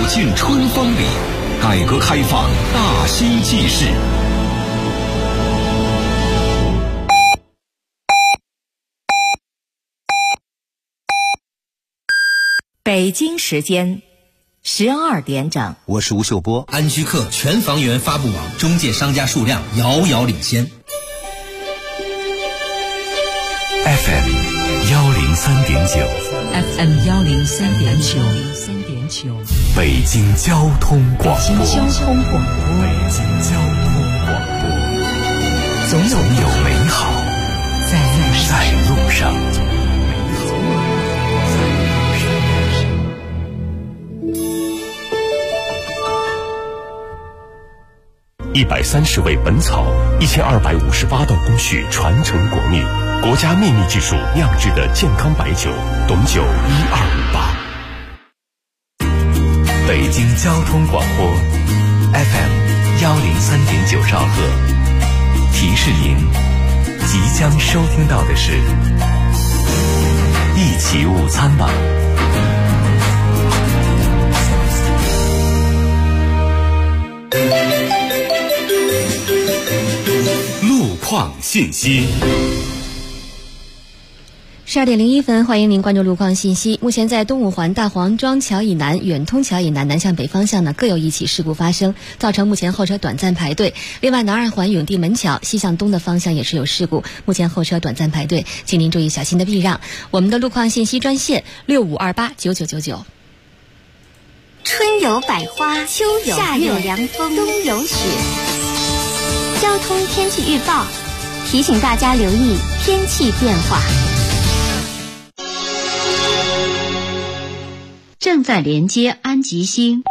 进春风里，改革开放大新纪事。 北京时间12点整， 我是吴秀波。 安居客全房源发布网中介商家数量遥遥领先。 FM 103.9 FM 103.9， 北京交通广播。 北京交通广播，总有美好在路上。 130味本草，1258道工序传承国秘，国家秘密技术酿制的健康白酒，董酒1258。北京交通广播 FM 103.9兆赫，提示您即将收听到的是一起午餐吧。路况信息。 12点01分，欢迎您关注路况信息。目前在东五环大黄庄桥以南、远通桥以南南向北方向各有一起事故发生，造成目前后车短暂排队。另外，南二环永定门桥西向东的方向也是有事故，目前后车短暂排队，请您注意小心的避让。我们的路况信息专线65289999。 春有百花，秋有夏有凉风，冬有雪。交通天气预报提醒大家留意天气变化。 正在连接安吉星。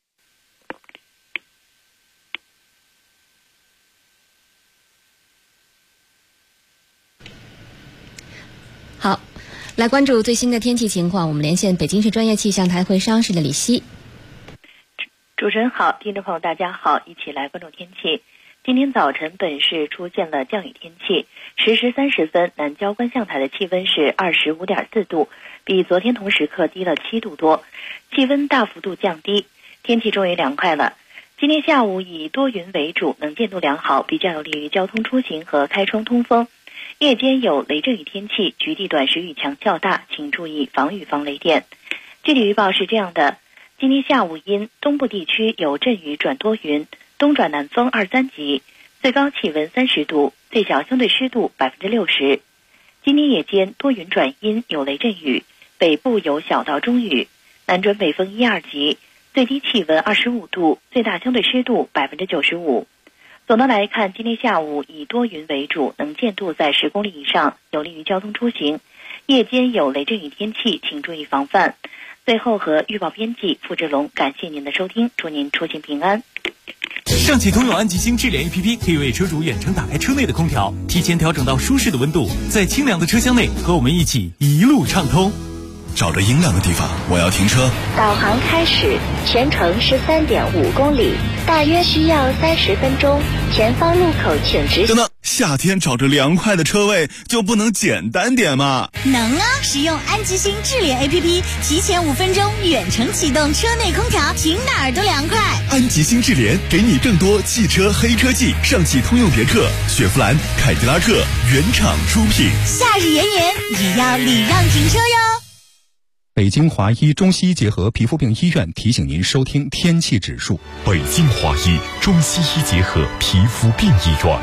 好，来关注最新的天气情况。我们连线北京市专业气象台会商室的李希。 主持人好，听众朋友大家好，一起来关注天气。今天早晨本市出现了降雨天气，10时30分，南郊观象台的气温是25.4度，比昨天同时刻低了7度多，气温大幅度降低，天气终于凉快了。今天下午以多云为主，能见度良好，比较有利于交通出行和开窗通风。夜间有雷阵雨天气，局地短时雨强较大，请注意防雨防雷电。具体预报是这样的：今天下午因东部地区有阵雨转多云，东转南风2、3级，最高气温30度，最小相对湿度60%。今天夜间多云转阴，有雷阵雨，北部有小到中雨，南转北风1、2级，最低气温25度，最大相对湿度95%。总的来看，今天下午以多云为主，能见度在10公里以上，有利于交通出行。夜间有雷阵雨天气，请注意防范。最后和预报编辑付志龙，感谢您的收听，祝您出行平安。 上汽通用安吉星智联 APP 可以为车主远程打开车内的空调，提前调整到舒适的温度，在清凉的车厢内和我们一起一路畅通。 找着阴凉的地方，我要停车。 导航开始，全程13.5公里，大约需要30分钟，前方路口请直行。 等等，夏天找着凉快的车位就不能简单点吗？ 能啊！使用安吉星智联 APP， 提前5分钟远程启动车内空调，停哪儿都凉快。 安吉星智联给你更多汽车黑科技，上汽通用别克、雪佛兰、凯迪拉克原厂出品。 夏日炎炎，也要礼让停车哟。 北京华医中西医结合皮肤病医院提醒您收听天气指数。 北京华医中西医结合皮肤病医院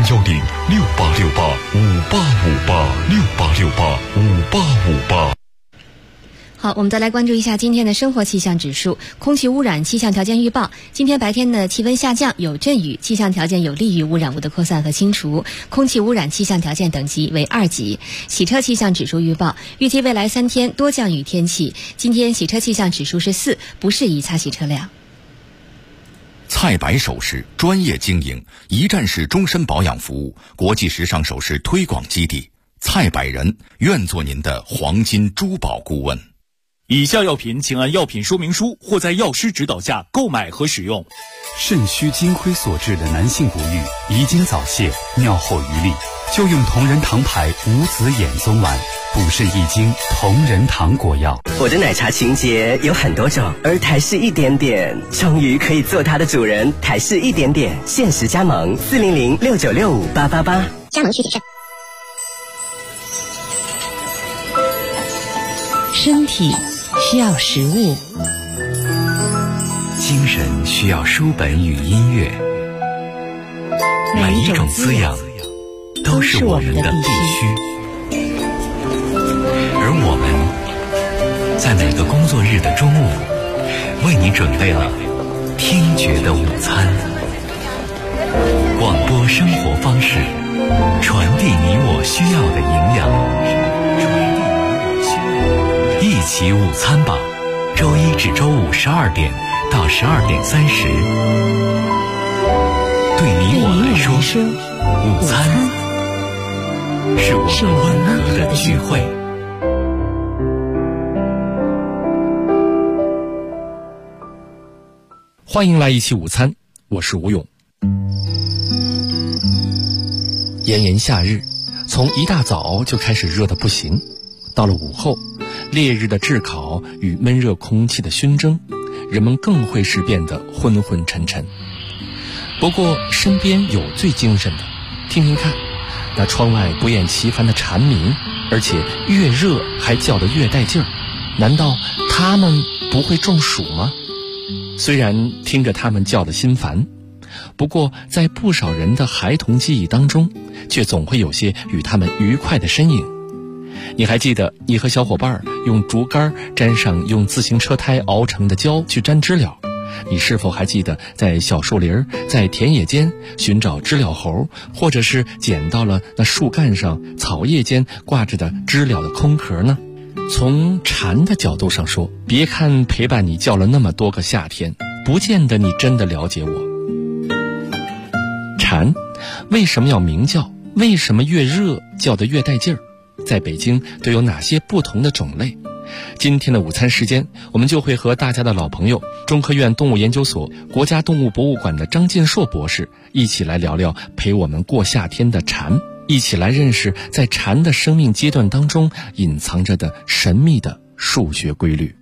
，0868585858，68685858。 好，我们再来关注一下今天的生活气象指数。空气污染气象条件预报，今天白天的气温下降，有阵雨，气象条件有利于污染物的扩散和清除，空气污染气象条件等级为2级。洗车气象指数预报，预计未来3天多降雨天气，今天洗车气象指数是4，不适宜擦洗车辆。 蔡白首饰专业经营，一站式终身保养服务，国际时尚首饰推广基地。蔡百人愿做您的黄金珠宝顾问。 以下药品请按药品说明书或在药师指导下购买和使用。 肾虚金亏所致的男性不育、遗精早泄、尿后余沥，就用同仁堂牌无籽眼松丸，补肾益精同仁堂果药。 我的奶茶情节有很多种，而台式一点点终于可以做它的主人。台式一点点限时加盟40069658888， 加盟需谨慎。 身体需要食物， 精神需要书本与音乐，每一种滋养都是我们的必须。而我们在每个工作日的中午，为你准备了听觉的午餐。广播生活方式，传递你我需要的营养。一起午餐吧，周一至周五12点到12点30。对你我来说，午餐是我们温和的聚会。 欢迎来一起午餐，我是吴勇。炎炎夏日，从一大早就开始热得不行，到了午后，烈日的炙烤与闷热空气的熏蒸，人们更会是变得昏昏沉沉。不过身边有最精神的，听听看，那窗外不厌其烦的蝉鸣，而且越热还叫得越带劲儿，难道他们不会中暑吗？虽然听着他们叫得心烦，不过在不少人的孩童记忆当中，却总会有些与他们愉快的身影。你还记得你和小伙伴用竹竿沾上用自行车胎熬成的胶去粘知了？你是否还记得在小树林、在田野间寻找知了猴，或者是捡到了那树干上、草叶间挂着的知了的空壳呢？从蝉的角度上说，别看陪伴你叫了那么多个夏天，不见得你真的了解我。蝉为什么要鸣叫？为什么越热叫得越带劲儿？在北京都有哪些不同的种类？今天的午餐时间，我们就会和大家的老朋友中科院动物研究所国家动物博物馆的张晋硕博士一起来聊聊陪我们过夏天的蝉，一起来认识在蝉的生命阶段当中隐藏着的神秘的数学规律。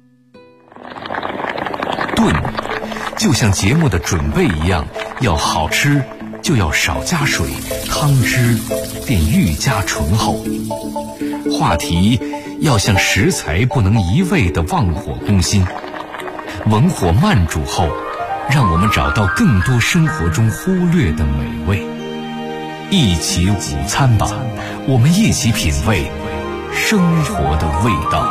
炖就像节目的准备一样，要好吃就要少加水，汤汁便愈加醇厚。话题要像食材不能一味地忘火攻心，文火慢煮后，让我们找到更多生活中忽略的美味。一起午餐吧，我们一起品味生活的味道。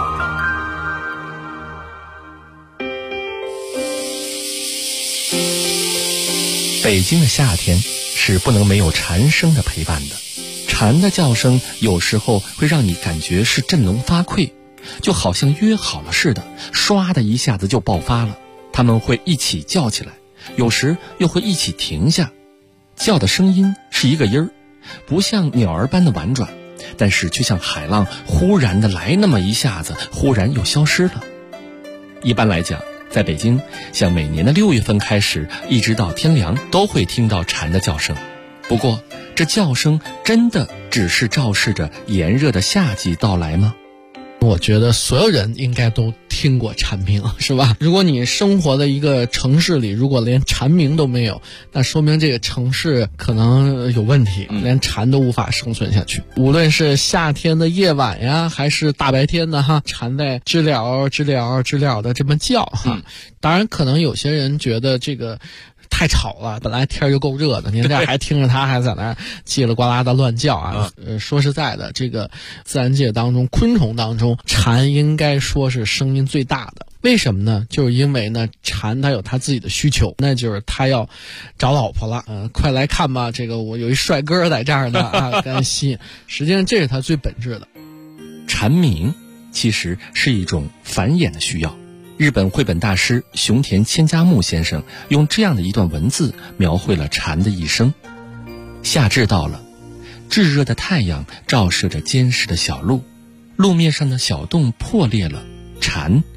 北京的夏天是不能没有蝉声的陪伴的。蝉的叫声有时候会让你感觉是振聋发聩，就好像约好了似的，唰的一下子就爆发了。它们会一起叫起来，有时又会一起停下，叫的声音是一个音儿，不像鸟儿般的婉转，但是却像海浪忽然的来那么一下子，忽然又消失了。一般来讲，在北京，像每年的6月份开始，一直到天凉，都会听到蝉的叫声。不过，这叫声真的只是昭示着炎热的夏季到来吗？ 我觉得所有人应该都听过蝉鸣，是吧？如果你生活的一个城市里，如果连蝉鸣都没有，那说明这个城市可能有问题，连蝉都无法生存下去。无论是夏天的夜晚呀，还是大白天的哈，蝉在知了知了知了的这么叫哈。当然，可能有些人觉得这个太吵了，本来天就够热的，您这还听着它还在那儿叽里呱啦的乱叫啊！说实在的，这个自然界当中，昆虫当中，蝉应该说是声音最大的。为什么呢？就是因为呢，蝉它有它自己的需求，那就是它要找老婆了。快来看吧，这个我有一帅哥在这儿呢啊，跟吸引。实际上这是它最本质的。 蝉鸣其实是一种繁衍的需要。日本绘本大师熊田千家木先生用这样的一段文字描绘了蝉的一生。夏至到了，炙热的太阳照射着坚实的小路，路面上的小洞破裂了，蝉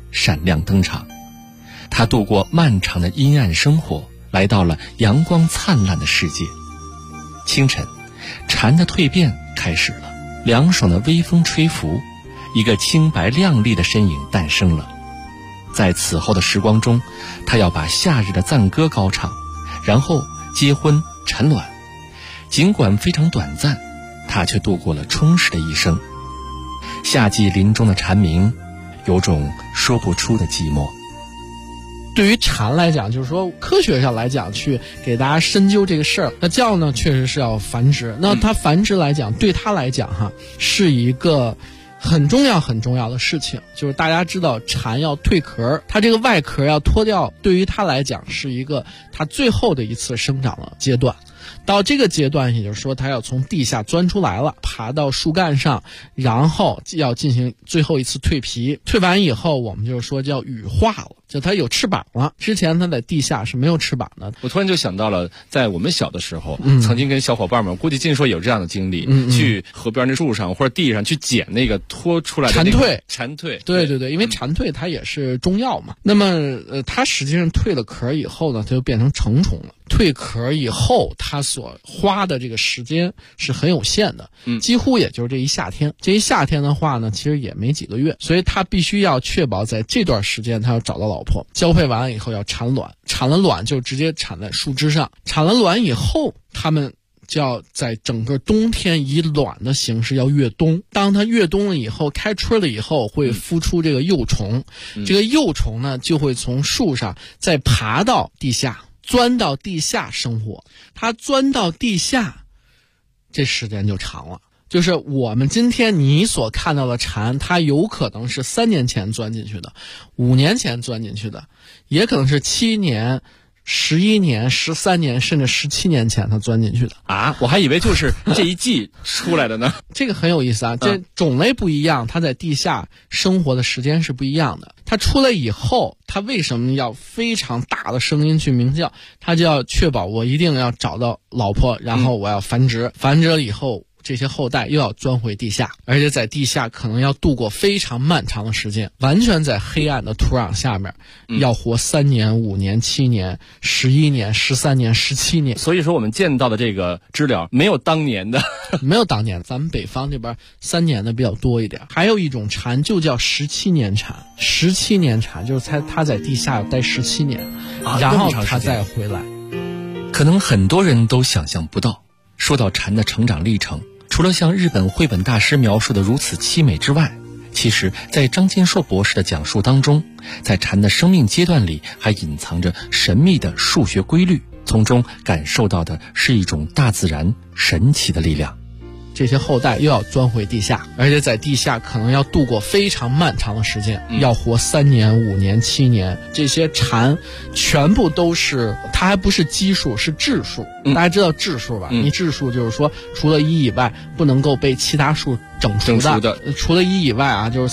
闪亮登场。他度过漫长的阴暗生活，来到了阳光灿烂的世界。清晨，蝉的蜕变开始了，凉爽的微风吹拂，一个清白亮丽的身影诞生了。在此后的时光中，他要把夏日的赞歌高唱，然后结婚产卵。尽管非常短暂，他却度过了充实的一生。夏季林中的蝉鸣，有种说不出的寂寞。 对于蝉来讲，就是说科学上来讲，去给大家深究这个事儿。那觉呢，确实是要繁殖。那它繁殖来讲，对它来讲哈，是一个很重要的事情。就是大家知道，蝉要蜕壳，它这个外壳要脱掉，对于它来讲是一个它最后的一次生长的阶段。到这个阶段，也就是说它要从地下钻出来了，爬到树干上，然后要进行最后一次蜕皮。蜕完以后，我们就是说叫羽化了，就它有翅膀了。之前它在地下是没有翅膀的。 我突然就想到了，在我们小的时候，曾经跟小伙伴们，估计尽说有这样的经历，去河边那树上或者地上去捡那个脱出来的蝉蜕。对，因为蝉蜕它也是中药嘛。那么它实际上蜕了壳以后呢，它就变成成虫了。蜕壳以后，它所花的这个时间是很有限的，几乎也就是这一夏天。这一夏天的话呢，其实也没几个月，所以它必须要确保在这段时间它要找到老婆。交配完了以后要产卵，产了卵就直接产在树枝上。产了卵以后，它们就要在整个冬天以卵的形式要越冬。当它越冬了以后，开春了以后，会孵出这个幼虫。这个幼虫呢，就会从树上再爬到地下，钻到地下生活。它钻到地下，这时间就长了。就是我们今天你所看到的蝉，它有可能是3年前钻进去的，5年前钻进去的，也可能是7年、11年、13年，甚至17年前它钻进去的啊！我还以为就是这一季出来的呢。 这个很有意思啊，这种类不一样，它在地下生活的时间是不一样的。它出来以后，它为什么要非常大的声音去鸣叫？它就要确保我一定要找到老婆，然后我要繁殖，繁殖了以后，这些后代又要钻回地下，而且在地下可能要度过非常漫长的时间，完全在黑暗的土壤下面，要活3年、5年、7年、11年、13年、17年。 所以说我们见到的这个知了没有当年的， 没有当年，咱们北方这边3年的比较多一点。还有一种蝉就叫17年蝉，17年蝉就是它在地下要待17年，然后它再回来。 可能很多人都想象不到，说到蝉的成长历程，除了像日本绘本大师描述的如此凄美之外，其实在张金硕博士的讲述当中，在蝉的生命阶段里还隐藏着神秘的数学规律，从中感受到的是一种大自然神奇的力量。 这些后代又要钻回地下，而且在地下可能要度过非常漫长的时间，要活3年、5年、7年。这些蝉全部都是，它还不是奇数，是质数。大家知道质数吧？你质数就是说，除了1以外，不能够被其他数整除的。除了1以外啊，就是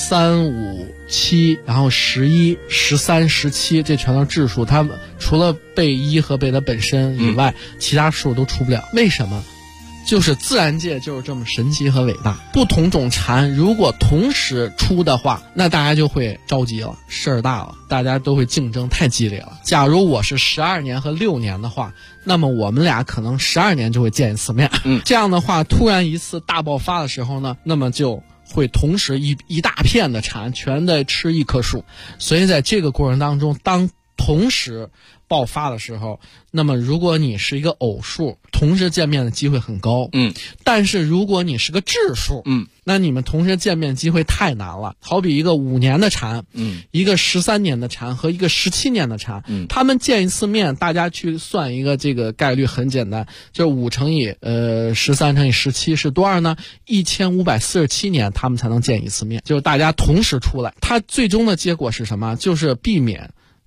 3、5、7，然后11、13、17，这全都是质数。它除了被1和被它本身以外，其他数都除不了。为什么？就是自然界就是这么神奇和伟大。不同种蝉如果同时出的话，那大家就会着急了，事儿大了，大家都会竞争太激烈了。假如我是12年和6年的话，那么我们俩可能12年就会见一次面。这样的话，突然一次大爆发的时候呢，那么就会同时一大片的蝉全在吃一棵树。所以在这个过程当中，当同时爆发的时候，那么如果你是一个偶数，同时见面的机会很高。但是如果你是个质数，那你们同时见面机会太难了。好比一个5年的蝉，一个13年的蝉和一个17年的蝉，他们见一次面，大家去算一个这个概率很简单，就是5乘以13乘以17是多少呢？1547年他们才能见一次面，就是大家同时出来。它最终的结果是什么？就是避免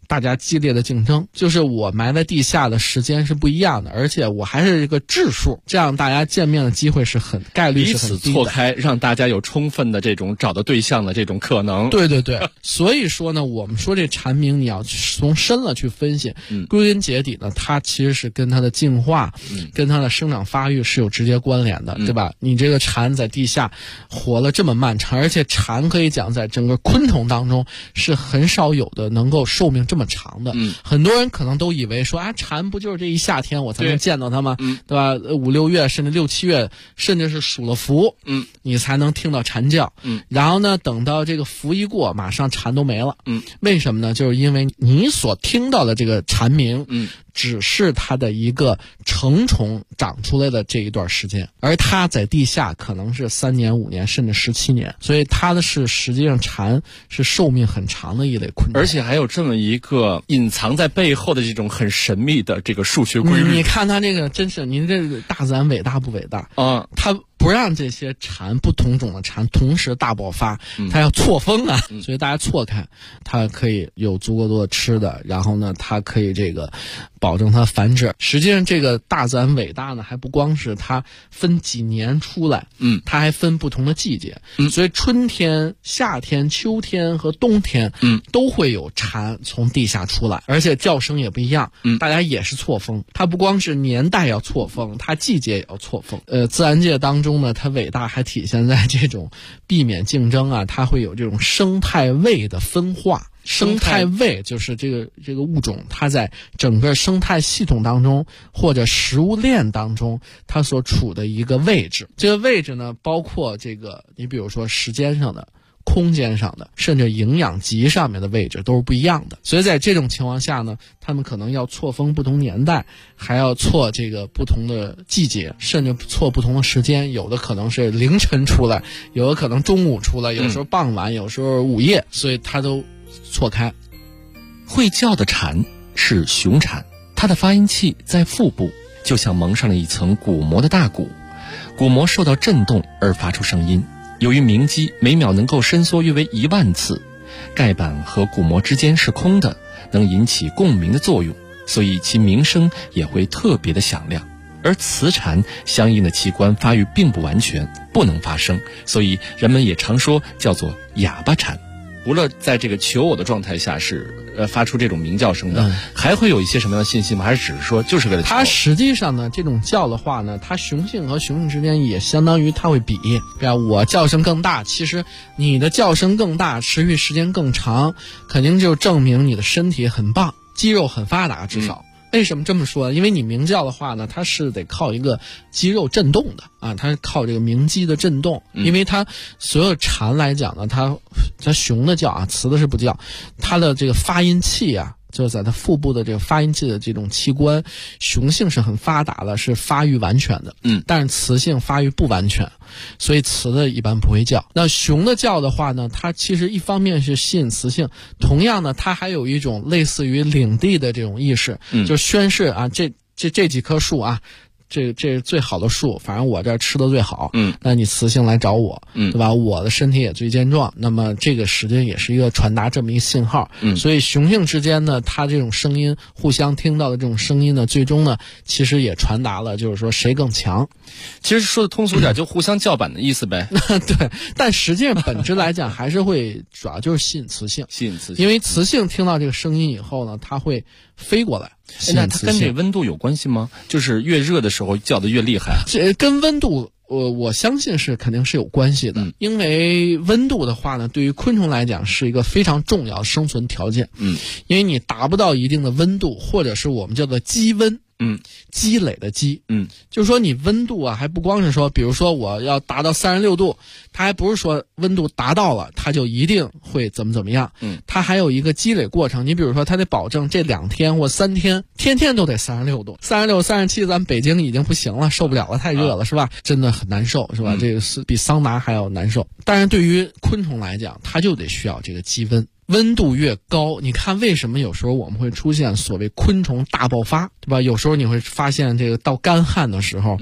大家激烈的竞争，就是我埋在地下的时间是不一样的，而且我还是一个质数，这样大家见面的机会是概率是很低的， 彼此错开，让大家有充分的这种找到对象的这种可能。 对对对，所以说呢，我们说这蝉鸣你要从深了去分析，归根结底呢，它其实是跟它的进化，跟它的生长发育是有直接关联的，对吧？你这个蝉在地下活了这么漫长，而且蝉可以讲在整个昆虫当中是很少有的能够寿命这么长的。很多人可能都以为说啊，蝉不就是这一夏天我才能见到它吗？对吧？5、6月甚至6、7月，甚至是数了伏，你才能听到蝉叫。然后呢，等到这个伏一过，马上蝉都没了。为什么呢？就是因为你所听到的这个蝉鸣，只是它的一个成虫长出来的这一段时间，而它在地下可能是3年、5年，甚至17年，所以它的实际上蝉是寿命很长的一类昆虫， 而且还有这么一个隐藏在背后的这种很神秘的这个数学规律。 你看它这个真是，您这个大自然伟大不伟大啊？它不让这些蝉不同种的蝉同时大爆发，它要错峰啊，所以大家错开，它可以有足够多的吃的，然后呢，它可以这个保证它繁殖。实际上，这个大自然伟大呢，还不光是它分几年出来，它还分不同的季节，所以春天、夏天、秋天和冬天，都会有蝉从地下出来，而且叫声也不一样，大家也是错峰。它不光是年代要错峰，它季节也要错峰。自然界当中呢，它伟大还体现在这种避免竞争啊，它会有这种生态位的分化。生态位就是这个物种，它在整个生态系统当中或者食物链当中，它所处的一个位置。这个位置呢，包括这个你比如说时间上的、空间上的，甚至营养级上面的位置都是不一样的。所以在这种情况下呢，他们可能要错峰不同年代，还要错这个不同的季节，甚至错不同的时间。有的可能是凌晨出来，有的可能中午出来，有时候傍晚，有时候午夜，所以它都错开。 会叫的蝉是雄蝉，它的发音器在腹部，就像蒙上了一层鼓膜的大鼓，鼓膜受到震动而发出声音。由于鸣肌每秒能够伸缩约为10000次，盖板和鼓膜之间是空的，能引起共鸣的作用，所以其鸣声也会特别的响亮。而雌蝉相应的器官发育并不完全，不能发声，所以人们也常说叫做哑巴蝉。除了在这个求偶的状态下是发出这种鸣叫声的，还会有一些什么样的信息吗？还是只是说就是为了求偶？ 它实际上呢，这种叫的话呢，它雄性和雄性之间也相当于它会比，对吧？我叫声更大，其实你的叫声更大，持续时间更长，肯定就证明你的身体很棒，肌肉很发达，至少。为什么这么说？因为你鸣叫的话呢，它是得靠一个肌肉震动的啊，它是靠这个鸣肌的震动。因为它所有蝉来讲呢，它雄的叫啊，雌的是不叫，它的这个发音器啊，就是在它腹部的这个发音器的这种器官，雄性是很发达的，是发育完全的，但是雌性发育不完全，所以雌的一般不会叫。那雄的叫的话呢，它其实一方面是吸引雌性，同样呢，它还有一种类似于领地的这种意识，就宣示啊，这几棵树啊，这是最好的树，反正我这儿吃的最好，那你雌性来找我，对吧？我的身体也最健壮，那么这个实际也是一个传达这么一个信号，所以雄性之间呢，它这种声音互相听到的这种声音呢，最终呢，其实也传达了就是说谁更强。 其实说的通俗点，就互相叫板的意思呗。 对，但实际上本质来讲，还是会主要就是吸引雌性，因为雌性听到这个声音以后呢，它会飞过来。 那它跟这温度有关系吗？就是越热的时候叫得越厉害？ 这跟温度，我相信是肯定是有关系的。因为温度的话呢，对于昆虫来讲是一个非常重要的生存条件。因为你达不到一定的温度，或者是我们叫做积温。积累的积，就是说你温度啊，还不光是说，比如说我要达到36度，它还不是说温度达到了，它就一定会怎么样，它还有一个积累过程。你比如说，它得保证这2天或3天，天天都得36度，36、37，咱北京已经不行了，受不了了，太热了，是吧？真的很难受，是吧？这个是比桑拿还要难受。但是对于昆虫来讲，它就得需要这个积温。温度越高，你看为什么有时候我们会出现所谓昆虫大爆发，对吧？有时候你会发现这个到干旱的时候，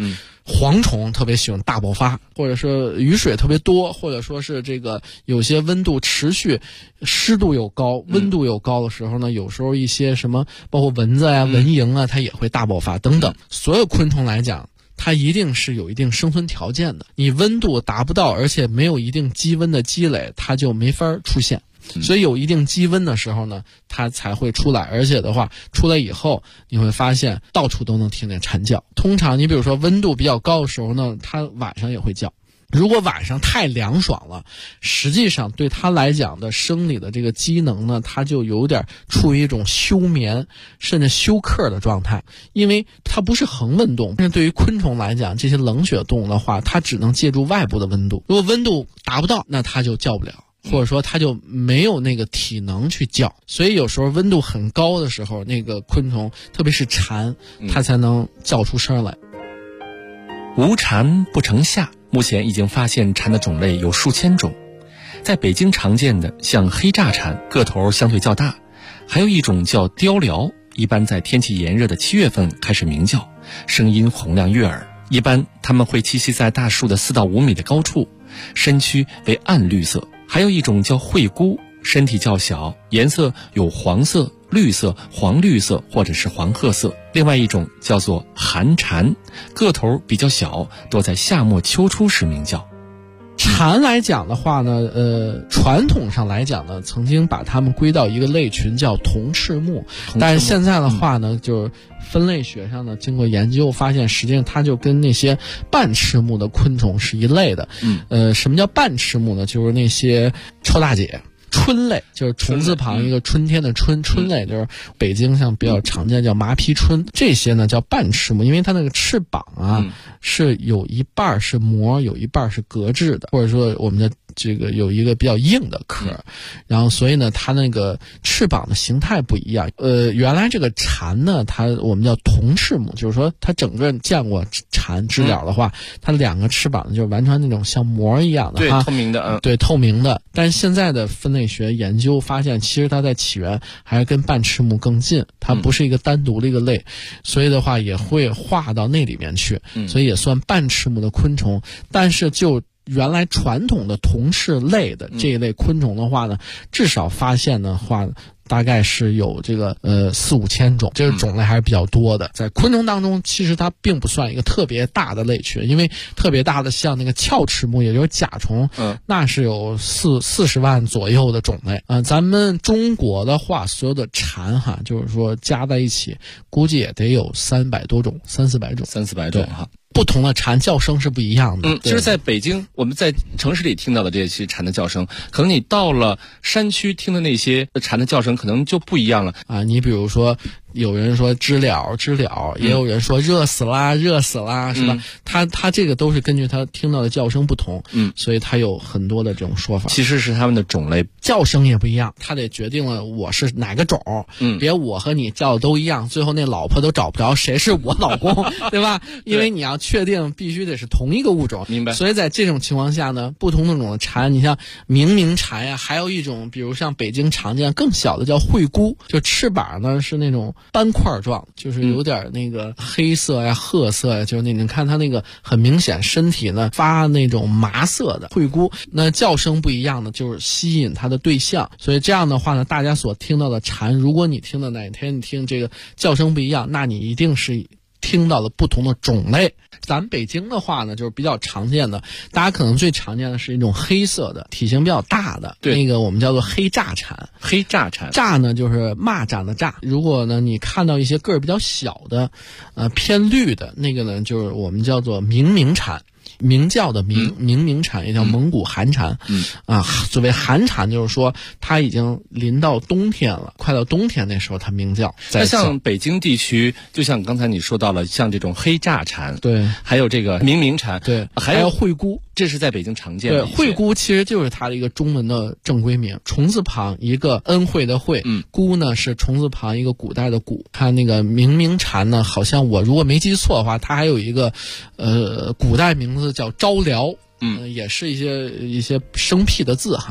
蝗虫特别喜欢大爆发，或者说雨水特别多，或者说是这个有些温度持续，湿度又高，温度又高的时候呢，有时候一些什么包括蚊子啊、蚊蝇啊，它也会大爆发等等。所有昆虫来讲，它一定是有一定生存条件的，你温度达不到，而且没有一定积温的积累，它就没法出现。所以有一定积温的时候呢，它才会出来，而且的话出来以后你会发现到处都能听见蝉叫。通常你比如说温度比较高的时候呢，它晚上也会叫。如果晚上太凉爽了，实际上对它来讲的生理的这个机能呢，它就有点处于一种休眠甚至休克的状态，因为它不是恒温动物。但是对于昆虫来讲，这些冷血动物的话，它只能借助外部的温度，如果温度达不到，那它就叫不了，或者说它就没有那个体能去叫。所以有时候温度很高的时候，那个昆虫特别是蝉，它才能叫出声来。 无蝉不成夏，目前已经发现蝉的种类有数千种。在北京常见的像黑炸蝉，个头相对较大，还有一种叫雕鹩，一般在天气炎热的7月份开始鸣叫，声音洪亮悦耳。一般它们会栖息在大树的4到5米的高处，身躯为暗绿色。还有一种叫惠姑，身体较小，颜色有黄色、绿色、黄绿色或者是黄褐色。另外一种叫做寒蝉，个头比较小，多在夏末秋初时鸣叫。 蝉来讲的话呢，传统上来讲呢，曾经把它们归到一个类群叫铜翅目，但是现在的话呢，就是分类学上呢，经过研究发现，实际上它就跟那些半翅目的昆虫是一类的。什么叫半翅目呢？就是那些臭大姐。春类就是虫字旁一个春天的春，春类就是北京像比较常见叫麻皮春，这些呢叫半翅目，因为它那个翅膀啊是有一半是膜，有一半是革质的，或者说我们的这个有一个比较硬的壳，然后所以呢它那个翅膀的形态不一样。原来这个蝉呢，它我们叫铜翅目，就是说它整个见过蝉知了的话，它2个翅膀就是完全那种像膜一样的， 对，透明的， 对，透明的。但是现在的分类学研究发现，其实它在起源还是跟半翅目更近，它不是一个单独的一个类，所以的话也会划到那里面去，所以也算半翅目的昆虫。但是就原来传统的铜翅类的这一类昆虫的话呢，至少发现的话大概是有这个4-5千种，这个种类还是比较多的。在昆虫当中，其实它并不算一个特别大的类群，因为特别大的像那个鞘翅目，也就是甲虫，那是有40万左右的种类。咱们中国的话，所有的蝉哈，就是说加在一起，估计也得有300多种，300-400种 ，300-400种哈。 不同的蝉叫声是不一样的。 其实在北京我们在城市里听到的这些蝉的叫声，可能你到了山区听的那些蝉的叫声可能就不一样了啊。你比如说有人说知了，也有人说热死啦，是吧？他这个都是根据他听到的叫声不同，所以他有很多的这种说法。 其实是他们的种类叫声也不一样，他得决定了我是哪个种，别我和你叫的都一样，最后那老婆都找不着谁是我老公，对吧？因为你要确定必须得是同一个物种， 明白？ 所以在这种情况下呢，不同的种的蝉，你像鸣蝉呀，还有一种，比如像北京常见更小的叫惠姑，就翅膀呢是那种斑块状，就是有点那个黑色呀、褐色呀，就是那你看它那个很明显身体呢发那种麻色的惠姑，那叫声不一样的就是吸引它的对象，所以这样的话呢，大家所听到的蝉，如果你听到哪天你听这个叫声不一样，那你一定是听到了不同的种类。咱们北京的话呢，就是比较常见的，大家可能最常见的是一种黑色的，体型比较大的，那个我们叫做黑炸蝉。 黑炸蝉， 炸呢就是蚂蚱的蚱。如果呢你看到一些个儿比较小的，偏绿的那个呢，就是我们叫做鸣蝉。鸣叫的鸣蝉也叫蒙古寒蝉，所谓寒蝉就是说它已经临到冬天了，快到冬天那时候它鸣叫。 那像北京地区，就像刚才你说到了，像这种黑炸蝉， 对， 还有这个鸣蝉， 对， 还有惠姑， 这是在北京常见的。 对，惠姑其实就是它的一个中文的正规名，虫字旁一个恩惠的惠，姑呢是虫字旁一个古代的古。看那个鸣蝉呢，好像我如果没记错的话，它还有一个古代名字叫招辽，也是一些生僻的字哈。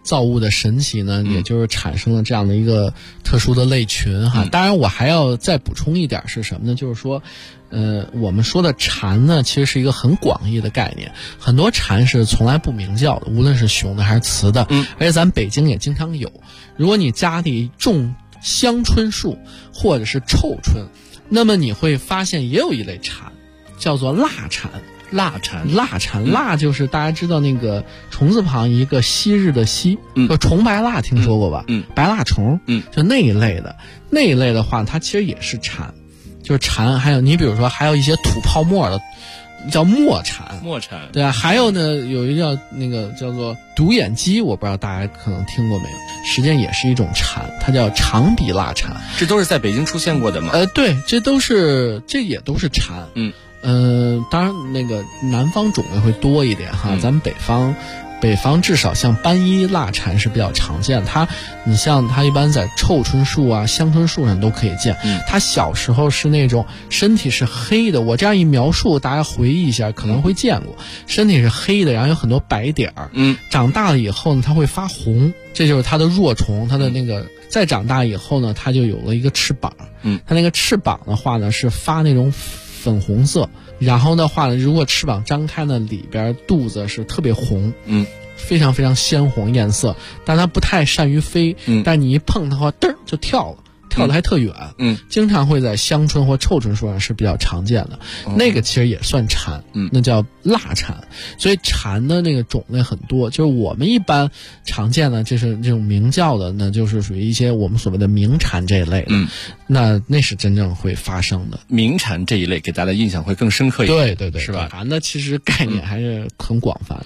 造物的神奇呢，也就是产生了这样的一个特殊的类群哈。当然我还要再补充一点是什么呢？就是说我们说的蝉呢，其实是一个很广义的概念，很多蝉是从来不鸣叫的，无论是雄的还是雌的，而且咱北京也经常有。如果你家里种香椿树或者是臭椿，那么你会发现也有一类蝉，叫做蜡蝉。蜡就是大家知道那个虫字旁一个昔日的昔，就虫白蜡听说过吧？白蜡虫，就那一类的话，它其实也是蝉，就是蝉。还有你比如说还有一些吐泡沫的，叫墨蝉，对啊。还有呢，有一个叫做独眼鸡，我不知道大家可能听过没有，实际上也是一种蝉，它叫长鼻蜡蝉。 这都是在北京出现过的吗？ 对，这也都是蝉。当然那个南方种类会多一点哈，咱们北方至少像斑衣蜡蝉是比较常见的。你像它一般在臭椿树啊、香椿树上都可以见。它小时候是那种身体是黑的，我这样一描述，大家回忆一下可能会见过，身体是黑的，然后有很多白点儿。长大了以后呢，它会发红，这就是它的若虫。它的再长大以后呢，它就有了一个翅膀。它那个翅膀的话呢，是发那种粉红色，然后的话呢，如果翅膀张开呢，里边肚子是特别红，非常非常鲜红艳色，但它不太善于飞，但你一碰它的话，嘚儿就跳得还特远，经常会在香椿或臭椿树上是比较常见的，那个其实也算蝉，那叫蜡蝉。所以蝉的那个种类很多，就是我们一般常见的就是这种鸣叫的，那就是属于一些我们所谓的鸣蝉这一类的，那是真正会发生的。 鸣蝉这一类给大家印象会更深刻一点， 对， 是吧？ 蝉的其实概念还是很广泛的。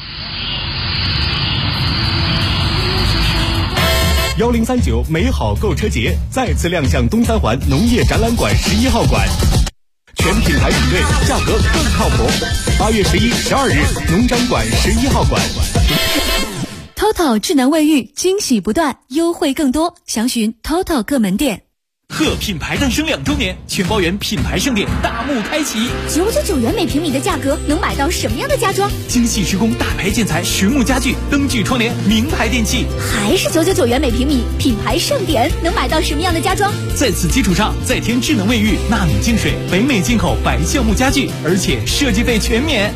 1039美好购车节再次亮相东三环农业展览馆11号馆，全品牌比对，价格更靠谱。8月11、12日，农展馆11号馆。 TOTO 智能卫浴惊喜不断，优惠更多，详询 TOTO 各门店。 贺品牌诞生2周年，全包园品牌盛典大幕开启 ，999元每平米的价格能买到什么样的家装？ 精细施工大牌建材、实木家具、灯具窗帘、名牌电器， 还是999元每平米，品牌盛典能买到什么样的家装？ 在此基础上再添智能卫浴、纳米净水、北美进口白橡木家具，而且设计费全免。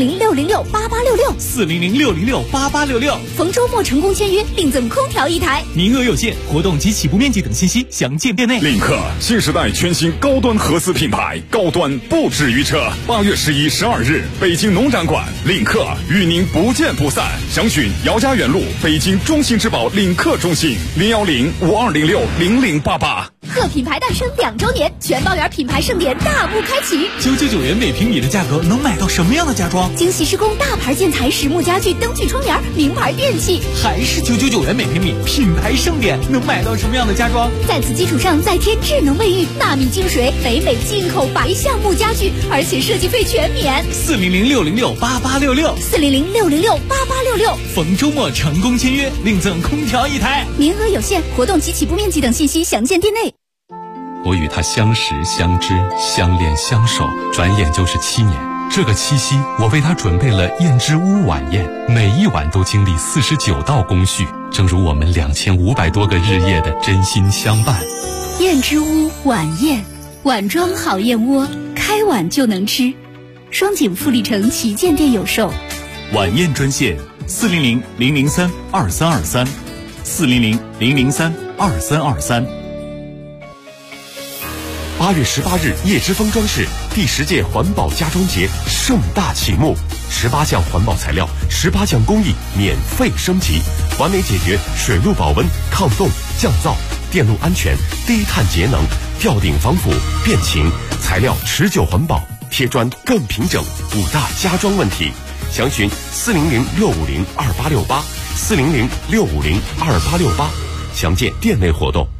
400-606-8866，400-606-8866，逢周末成功签约，另赠空调1台， 名额有限，活动及起步面积等信息详见店内。 领克新时代全新高端合资品牌，高端不止于车。8月11、12日，北京农展馆，领克与您不见不散。详询姚家园路北京中信之宝领克中心010-5206-0088。 贺品牌诞生2周年，全包园品牌盛典大幕开启 ，999元每平米的价格能买到什么样的家装？ 精细施工大牌建材、实木家具、灯具窗帘、名牌电器， 还是999元每平米，品牌盛典能买到什么样的家装？ 在此基础上再添智能卫浴、纳米净水、北美进口白橡木家具，而且设计费全免。 400-606-8866，400-606-8866，逢周末成功签约，另赠空调1台， 名额有限，活动及起步面积等信息详见店内。 我与他相识、相知、相恋、相守，转眼就是7年。这个七夕，我为他准备了燕之屋晚宴，每一晚都经历49道工序，正如我们2500多个日夜的真心相伴。 燕之屋晚宴，碗装好燕窝，开碗就能吃。双井富力城旗舰店有售。 晚宴专线400-003-2323，400-003-2323。 8月18日，叶之峰装饰第10届环保家装节盛大启幕，18项环保材料，18项工艺免费升级，完美解决水路保温、抗冻、降噪、电路安全、低碳节能、吊顶防腐、变形，材料持久环保，贴砖更平整，5大家装问题。详询400-650-2868，400-650-2868，详见店内活动。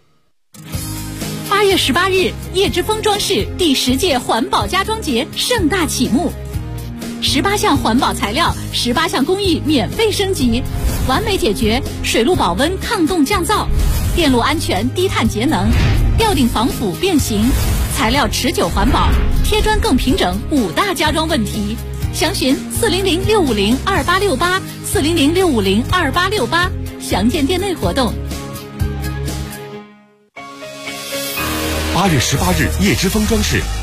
8月18日，叶之峰装饰第10届环保家装节盛大启幕，18项环保材料，18项工艺免费升级，完美解决水路保温、抗冻降噪、电路安全、低碳节能、吊顶防腐变形，材料持久环保，贴砖更平整，5大家装问题。详询400-650-2868 400-650-2868，详见店内活动。 8月18日，叶之峰装饰